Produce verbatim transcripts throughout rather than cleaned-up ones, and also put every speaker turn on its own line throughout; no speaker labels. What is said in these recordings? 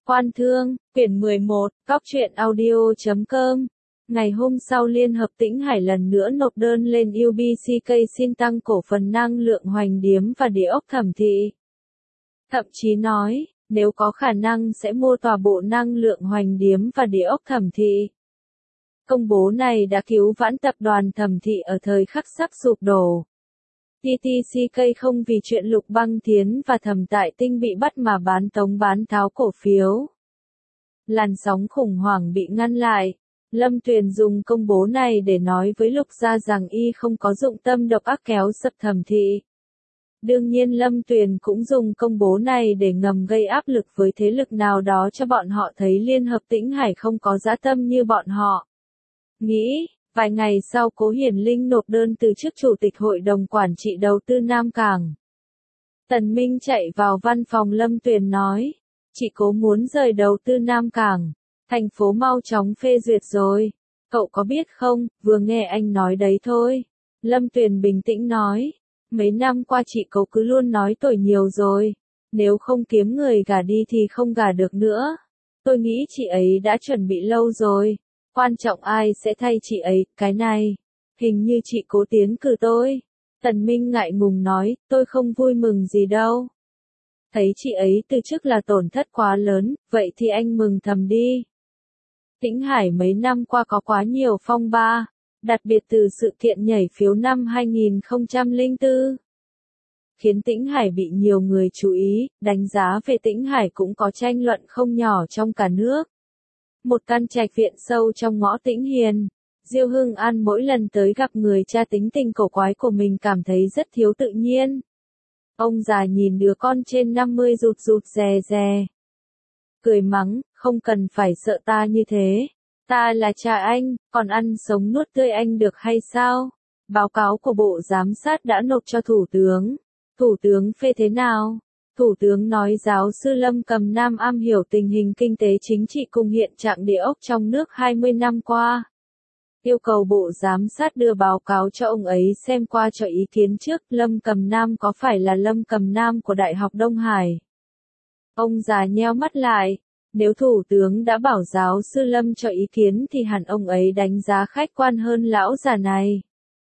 Quan Thương, quyển mười một, Cóc truyện audio chấm com. Ngày hôm sau Liên Hợp Tĩnh Hải lần nữa nộp đơn lên u bê xê ca xin tăng cổ phần năng lượng Hoành Điếm và địa ốc Thẩm Thị. Thậm chí nói, nếu có khả năng sẽ mua tòa bộ năng lượng Hoành Điếm và địa ốc Thẩm Thị. Công bố này đã cứu vãn tập đoàn Thẩm Thị ở thời khắc sắp sụp đổ. tê tê xê ca không vì chuyện Lục Băng Thiến và Thẩm Tại Tinh bị bắt mà bán tống bán tháo cổ phiếu. Làn sóng khủng hoảng bị ngăn lại. Lâm Tuyền dùng công bố này để nói với Lục Gia rằng y không có dụng tâm độc ác kéo sập Thẩm Thị. Đương nhiên Lâm Tuyền cũng dùng công bố này để ngầm gây áp lực với thế lực nào đó cho bọn họ thấy Liên Hợp Tĩnh Hải không có dã tâm như bọn họ nghĩ. Vài ngày sau Cố Hiển Linh nộp đơn từ chức Chủ tịch Hội đồng Quản trị Đầu tư Nam Cảng. Tần Minh chạy vào văn phòng Lâm Tuyền nói, chị Cố muốn rời đầu tư Nam Cảng, thành phố mau chóng phê duyệt rồi. Cậu có biết không, vừa nghe anh nói đấy thôi. Lâm Tuyền bình tĩnh nói, mấy năm qua chị Cố cứ luôn nói tôi nhiều rồi. Nếu không kiếm người gả đi thì không gả được nữa. Tôi nghĩ chị ấy đã chuẩn bị lâu rồi. Quan trọng ai sẽ thay chị ấy, cái này. Hình như chị Cố tiến cử tôi. Tần Minh ngại ngùng nói, tôi không vui mừng gì đâu. Thấy chị ấy từ chức là tổn thất quá lớn, vậy thì anh mừng thầm đi. Tĩnh Hải mấy năm qua có quá nhiều phong ba, đặc biệt từ sự kiện nhảy phiếu năm hai nghìn không trăm lẻ bốn. Khiến Tĩnh Hải bị nhiều người chú ý, đánh giá về Tĩnh Hải cũng có tranh luận không nhỏ trong cả nước. Một căn trạch viện sâu trong ngõ Tĩnh Hiền, Diêu Hưng An mỗi lần tới gặp người cha tính tình cổ quái của mình cảm thấy rất thiếu tự nhiên. Ông già nhìn đứa con trên năm mươi rụt rụt rè rè. Cười mắng, không cần phải sợ ta như thế. Ta là cha anh, còn ăn sống nuốt tươi anh được hay sao? Báo cáo của Bộ Giám sát đã nộp cho Thủ tướng. Thủ tướng phê thế nào? Thủ tướng nói giáo sư Lâm Cầm Nam am hiểu tình hình kinh tế chính trị cùng hiện trạng địa ốc trong nước hai mươi năm qua. Yêu cầu Bộ Giám sát đưa báo cáo cho ông ấy xem qua cho ý kiến trước. Lâm Cầm Nam có phải là Lâm Cầm Nam của Đại học Đông Hải? Ông già nheo mắt lại. Nếu Thủ tướng đã bảo giáo sư Lâm cho ý kiến thì hẳn ông ấy đánh giá khách quan hơn lão già này.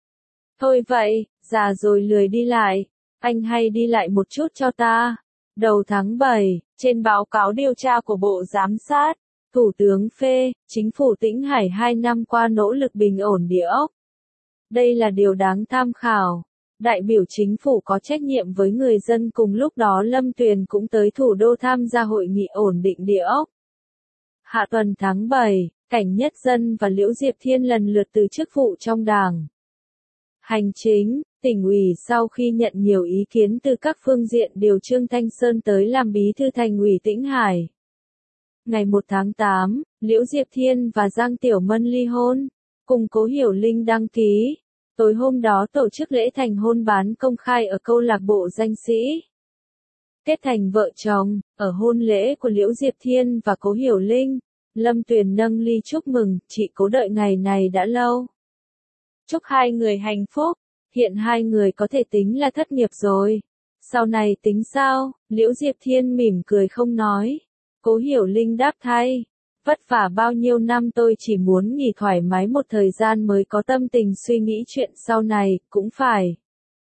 Thôi vậy, già rồi lười đi lại. Anh hay đi lại một chút cho ta. Đầu tháng bảy, trên báo cáo điều tra của Bộ Giám sát, Thủ tướng phê, Chính phủ Tĩnh Hải hai năm qua nỗ lực bình ổn địa ốc. Đây là điều đáng tham khảo. Đại biểu chính phủ có trách nhiệm với người dân cùng lúc đó Lâm Tuyền cũng tới thủ đô tham gia hội nghị ổn định địa ốc. Hạ tuần tháng bảy, Cảnh Nhất Dân và Liễu Diệp Thiên lần lượt từ chức vụ trong Đảng Hành chính, Tỉnh ủy sau khi nhận nhiều ý kiến từ các phương diện điều Trương Thanh Sơn tới làm bí thư Thành ủy Tĩnh Hải. Ngày một tháng tám, Liễu Diệp Thiên và Giang Tiểu Mân ly hôn, cùng Cố Hiểu Linh đăng ký. Tối hôm đó tổ chức lễ thành hôn bán công khai ở câu lạc bộ danh sĩ. Kết thành vợ chồng, ở hôn lễ của Liễu Diệp Thiên và Cố Hiểu Linh, Lâm Tuyền nâng ly chúc mừng, chị Cố đợi ngày này đã lâu. Chúc hai người hạnh phúc, hiện hai người có thể tính là thất nghiệp rồi. Sau này tính sao? Liễu Diệp Thiên mỉm cười không nói. Cố Hiểu Linh đáp thay. Vất vả bao nhiêu năm tôi chỉ muốn nghỉ thoải mái một thời gian mới có tâm tình suy nghĩ chuyện sau này, cũng phải.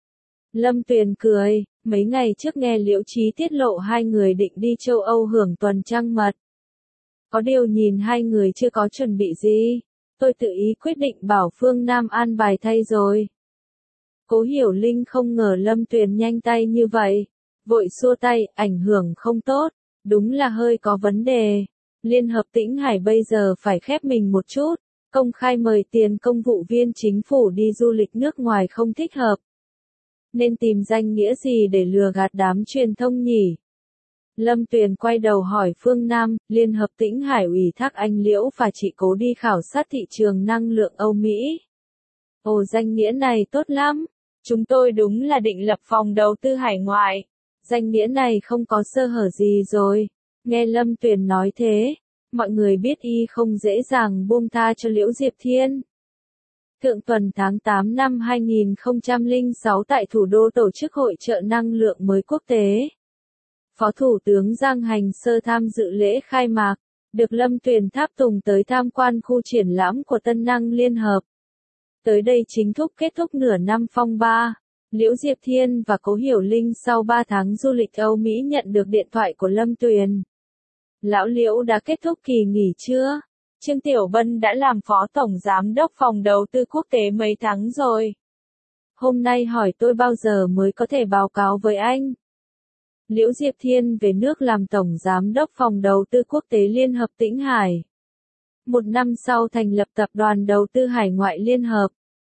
Lâm Tuyền cười, mấy ngày trước nghe Liễu Chí tiết lộ hai người định đi châu Âu hưởng tuần trăng mật. Có điều nhìn hai người chưa có chuẩn bị gì, tôi tự ý quyết định bảo Phương Nam an bài thay rồi. Cố Hiểu Linh không ngờ Lâm Tuyền nhanh tay như vậy, vội xua tay, ảnh hưởng không tốt, đúng là hơi có vấn đề. Liên Hợp Tĩnh Hải bây giờ phải khép mình một chút, công khai mời tiền công vụ viên chính phủ đi du lịch nước ngoài không thích hợp. Nên tìm danh nghĩa gì để lừa gạt đám truyền thông nhỉ? Lâm Tuyền quay đầu hỏi Phương Nam, Liên Hợp Tĩnh Hải ủy thác anh Liễu và chị Cố đi khảo sát thị trường năng lượng Âu Mỹ. Ồ, danh nghĩa này tốt lắm. Chúng tôi đúng là định lập phòng đầu tư hải ngoại. Danh nghĩa này không có sơ hở gì rồi. Nghe Lâm Tuyền nói thế, mọi người biết y không dễ dàng buông tha cho Liễu Diệp Thiên. Thượng tuần tháng tám năm hai nghìn không trăm lẻ sáu tại thủ đô tổ chức hội chợ năng lượng mới quốc tế. Phó Thủ tướng Giang Hành Sơ tham dự lễ khai mạc, được Lâm Tuyền tháp tùng tới tham quan khu triển lãm của Tân Năng Liên Hợp. Tới đây chính thức kết thúc nửa năm phong ba. Liễu Diệp Thiên và Cố Hiểu Linh sau ba tháng du lịch Âu Mỹ nhận được điện thoại của Lâm Tuyền. Lão Liễu đã kết thúc kỳ nghỉ chưa? Trương Tiểu Bân đã làm Phó Tổng Giám đốc Phòng Đầu tư Quốc tế mấy tháng rồi. Hôm nay hỏi tôi bao giờ mới có thể báo cáo với anh. Liễu Diệp Thiên về nước làm Tổng Giám đốc Phòng Đầu tư Quốc tế Liên Hợp Tĩnh Hải. Một năm sau thành lập Tập đoàn Đầu tư Hải ngoại Liên Hợp.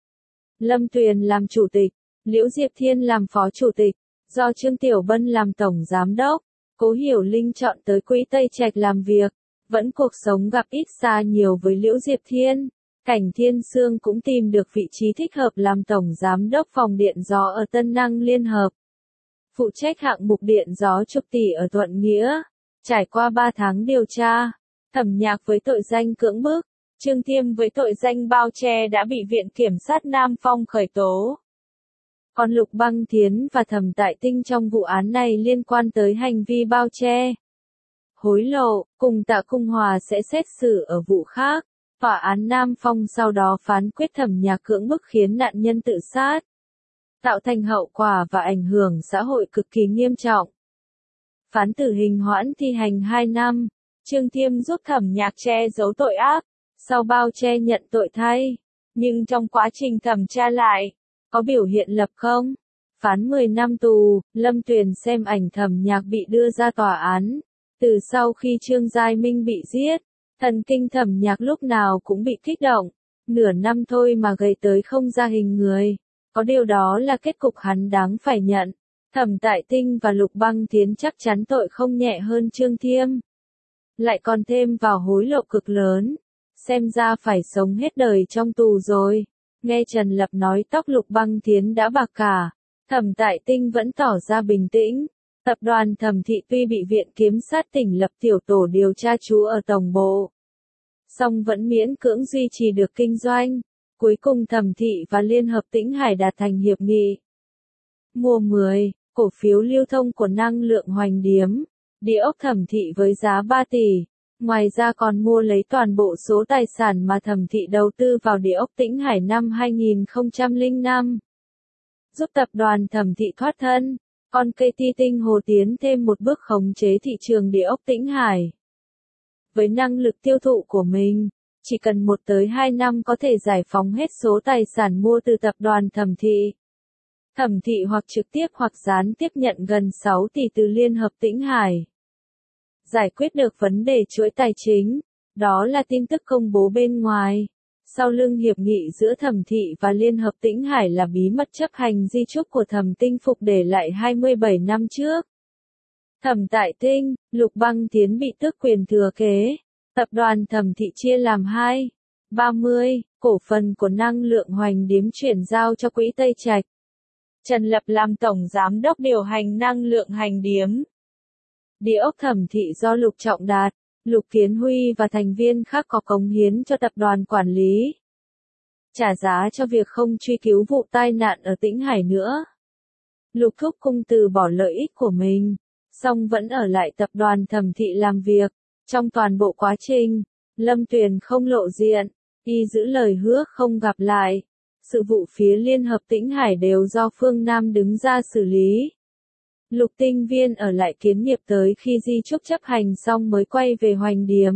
Lâm Tuyền làm Chủ tịch, Liễu Diệp Thiên làm Phó Chủ tịch, do Trương Tiểu Bân làm Tổng Giám đốc, Cố Hiểu Linh chọn tới Quỹ Tây Trạch làm việc. Vẫn cuộc sống gặp ít xa nhiều với Liễu Diệp Thiên. Cảnh Thiên Sương cũng tìm được vị trí thích hợp làm Tổng Giám đốc Phòng Điện Gió ở Tân Năng Liên Hợp. Phụ trách hạng mục điện gió chục tỷ ở Thuận Nghĩa. Trải qua ba tháng điều tra, Thẩm Nhạc với tội danh cưỡng bức, Trương Thiêm với tội danh bao che đã bị Viện Kiểm sát Nam Phong khởi tố. Còn Lục Băng Thiến và Thẩm Tại Tinh trong vụ án này liên quan tới hành vi bao che, hối lộ, cùng Tạ Cung Hòa sẽ xét xử ở vụ khác. Tòa án Nam Phong sau đó phán quyết Thẩm Nhạc cưỡng bức khiến nạn nhân tự sát, tạo thành hậu quả và ảnh hưởng xã hội cực kỳ nghiêm trọng. Phán tử hình hoãn thi hành hai năm, Trương Thiêm giúp Thẩm Nhạc che giấu tội ác, sau bao che nhận tội thay. Nhưng trong quá trình thẩm tra lại, có biểu hiện lập không? Phán mười năm tù, Lâm Tuyền xem ảnh Thẩm Nhạc bị đưa ra tòa án. Từ sau khi Trương Giai Minh bị giết, thần kinh Thẩm Nhạc lúc nào cũng bị kích động. Nửa năm thôi mà gầy tới không ra hình người. Có điều đó là kết cục hắn đáng phải nhận. Thẩm Tại Tinh và Lục Băng Thiến chắc chắn tội không nhẹ hơn Trương Thiêm. Lại còn thêm vào hối lộ cực lớn. Xem ra phải sống hết đời trong tù rồi. Nghe Trần Lập nói tóc Lục Băng Thiến đã bạc cả. Thẩm Tại Tinh vẫn tỏ ra bình tĩnh. Tập đoàn Thẩm Thị tuy bị Viện Kiểm sát tỉnh lập tiểu tổ điều tra trú ở Tổng bộ, song vẫn miễn cưỡng duy trì được kinh doanh. Cuối cùng Thẩm Thị và Liên Hợp Tĩnh Hải đạt thành hiệp nghị. Mua mười, cổ phiếu lưu thông của năng lượng Hoành Điếm, địa ốc Thẩm Thị với giá ba tỷ. Ngoài ra còn mua lấy toàn bộ số tài sản mà Thẩm Thị đầu tư vào địa ốc Tĩnh Hải năm hai nghìn không trăm lẻ năm. Giúp tập đoàn Thẩm Thị thoát thân. Còn cây ti tinh hồ tiến thêm một bước khống chế thị trường địa ốc Tĩnh Hải. Với năng lực tiêu thụ của mình, chỉ cần một tới hai năm có thể giải phóng hết số tài sản mua từ tập đoàn Thẩm Thị. Thẩm Thị hoặc trực tiếp hoặc gián tiếp nhận gần sáu tỷ từ Liên Hợp Tĩnh Hải. Giải quyết được vấn đề chuỗi tài chính, đó là tin tức công bố bên ngoài. Sau lưng hiệp nghị giữa Thẩm Thị và Liên Hợp Tĩnh Hải là bí mật chấp hành di chúc của Thẩm Tinh Phục để lại hai mươi bảy năm trước. Thẩm Tại Tinh, Lục Băng Thiến bị tước quyền thừa kế. Tập đoàn Thẩm Thị chia làm hai, ba mươi, cổ phần của năng lượng Hoành Điếm chuyển giao cho Quỹ Tây Trạch. Trần Lập làm Tổng Giám đốc điều hành năng lượng Hoành Điếm. Địa ốc Thẩm Thị do Lục Trọng Đạt, Lục Kiến Huy và thành viên khác có cống hiến cho tập đoàn quản lý. Trả giá cho việc không truy cứu vụ tai nạn ở Tĩnh Hải nữa. Lục Thúc Cung từ bỏ lợi ích của mình, song vẫn ở lại tập đoàn Thẩm Thị làm việc. Trong toàn bộ quá trình, Lâm Tuyền không lộ diện, y giữ lời hứa không gặp lại. Sự vụ phía Liên Hợp Tĩnh Hải đều do Phương Nam đứng ra xử lý. Lục Tinh Viên ở lại Kiến Nghiệp tới khi di chúc chấp hành xong mới quay về Hoành Điếm.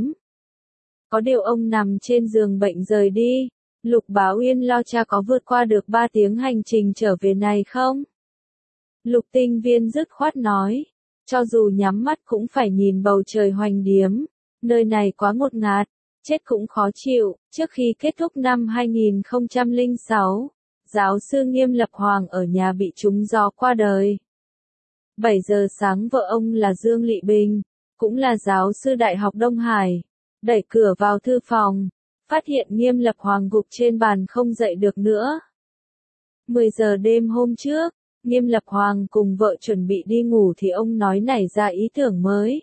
Có điều ông nằm trên giường bệnh rời đi. Lục Báo Yên lo cha có vượt qua được ba tiếng hành trình trở về này không? Lục Tinh Viên dứt khoát nói. Cho dù nhắm mắt cũng phải nhìn bầu trời Hoành Điếm. Nơi này quá ngột ngạt, chết cũng khó chịu. Trước khi kết thúc năm hai nghìn không trăm lẻ sáu, giáo sư Nghiêm Lập Hoàng ở nhà bị trúng gió qua đời. bảy giờ sáng vợ ông là Dương Lị Bình, cũng là giáo sư Đại học Đông Hải, đẩy cửa vào thư phòng, phát hiện Nghiêm Lập Hoàng gục trên bàn không dậy được nữa. mười giờ đêm hôm trước, Nghiêm Lập Hoàng cùng vợ chuẩn bị đi ngủ thì ông nói nảy ra ý tưởng mới.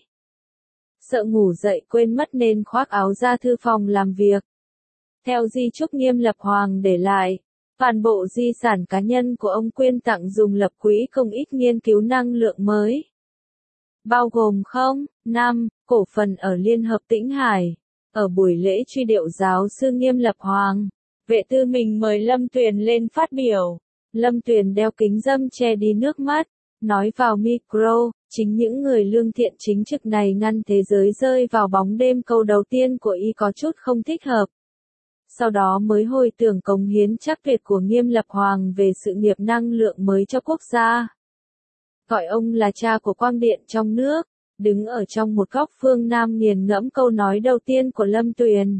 Sợ ngủ dậy quên mất nên khoác áo ra thư phòng làm việc. Theo di chúc Nghiêm Lập Hoàng để lại, toàn bộ di sản cá nhân của ông quyên tặng dùng lập quỹ công ích nghiên cứu năng lượng mới. bao gồm không, năm, cổ phần ở Liên Hợp Tĩnh Hải. Ở buổi lễ truy điệu giáo sư Nghiêm Lập Hoàng, Vệ Tư Mình mời Lâm Tuyền lên phát biểu. Lâm Tuyền đeo kính râm che đi nước mắt, nói vào micro, chính những người lương thiện chính trực này ngăn thế giới rơi vào bóng đêm. Câu đầu tiên của y có chút không thích hợp. Sau đó mới hồi tưởng cống hiến chắc tuyệt của Nghiêm Lập Hoàng về sự nghiệp năng lượng mới cho quốc gia. Gọi ông là cha của quang điện trong nước, đứng ở trong một góc Phương Nam nghiền ngẫm câu nói đầu tiên của Lâm Tuyền.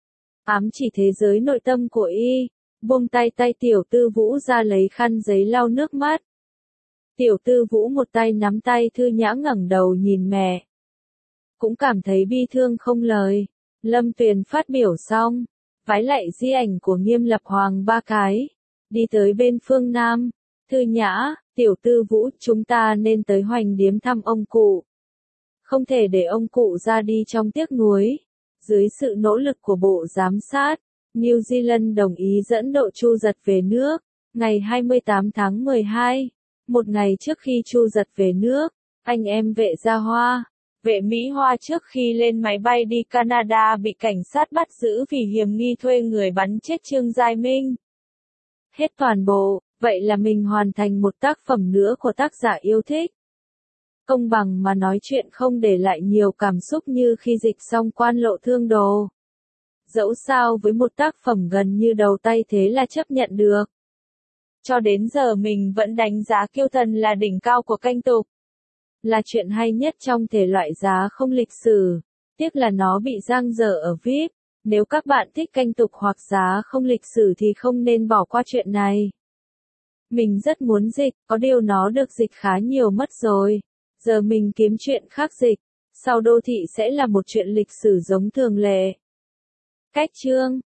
Ám chỉ thế giới nội tâm của y, buông tay tay Tiểu Tư Vũ ra lấy khăn giấy lau nước mắt. Tiểu Tư Vũ một tay nắm tay Thư Nhã ngẩng đầu nhìn mẹ. Cũng cảm thấy bi thương không lời. Lâm Tuyền phát biểu xong, vái lạy di ảnh của Nghiêm Lập Hoàng ba cái, đi tới bên Phương Nam. Thư Nhã, Tiểu Tư Vũ, chúng ta nên tới Hoành Điếm thăm ông cụ. Không thể để ông cụ ra đi trong tiếc nuối. Dưới sự nỗ lực của Bộ Giám sát, New Zealand đồng ý dẫn Độ Chu Giật về nước. Ngày hai mươi tám tháng mười hai, một ngày trước khi Chu Giật về nước, anh em Vệ Gia Hoa, Vệ Mỹ Hoa trước khi lên máy bay đi Canada bị cảnh sát bắt giữ vì hiểm nghi thuê người bắn chết Trương Giai Minh. Hết toàn bộ, vậy là mình hoàn thành một tác phẩm nữa của tác giả yêu thích. Công bằng mà nói, chuyện không để lại nhiều cảm xúc như khi dịch xong Quan Lộ Thương Đồ. Dẫu sao với một tác phẩm gần như đầu tay thế là chấp nhận được. Cho đến giờ mình vẫn đánh giá Kiêu Thần là đỉnh cao của canh tục. Là chuyện hay nhất trong thể loại giá không lịch sử. Tiếc là nó bị giang dở ở vê i pê. Nếu các bạn thích canh tục hoặc giá không lịch sử thì không nên bỏ qua chuyện này. Mình rất muốn dịch, có điều nó được dịch khá nhiều mất rồi. Giờ mình kiếm chuyện khác dịch. Sau Đô Thị sẽ là một chuyện lịch sử giống thường lệ. Cách chương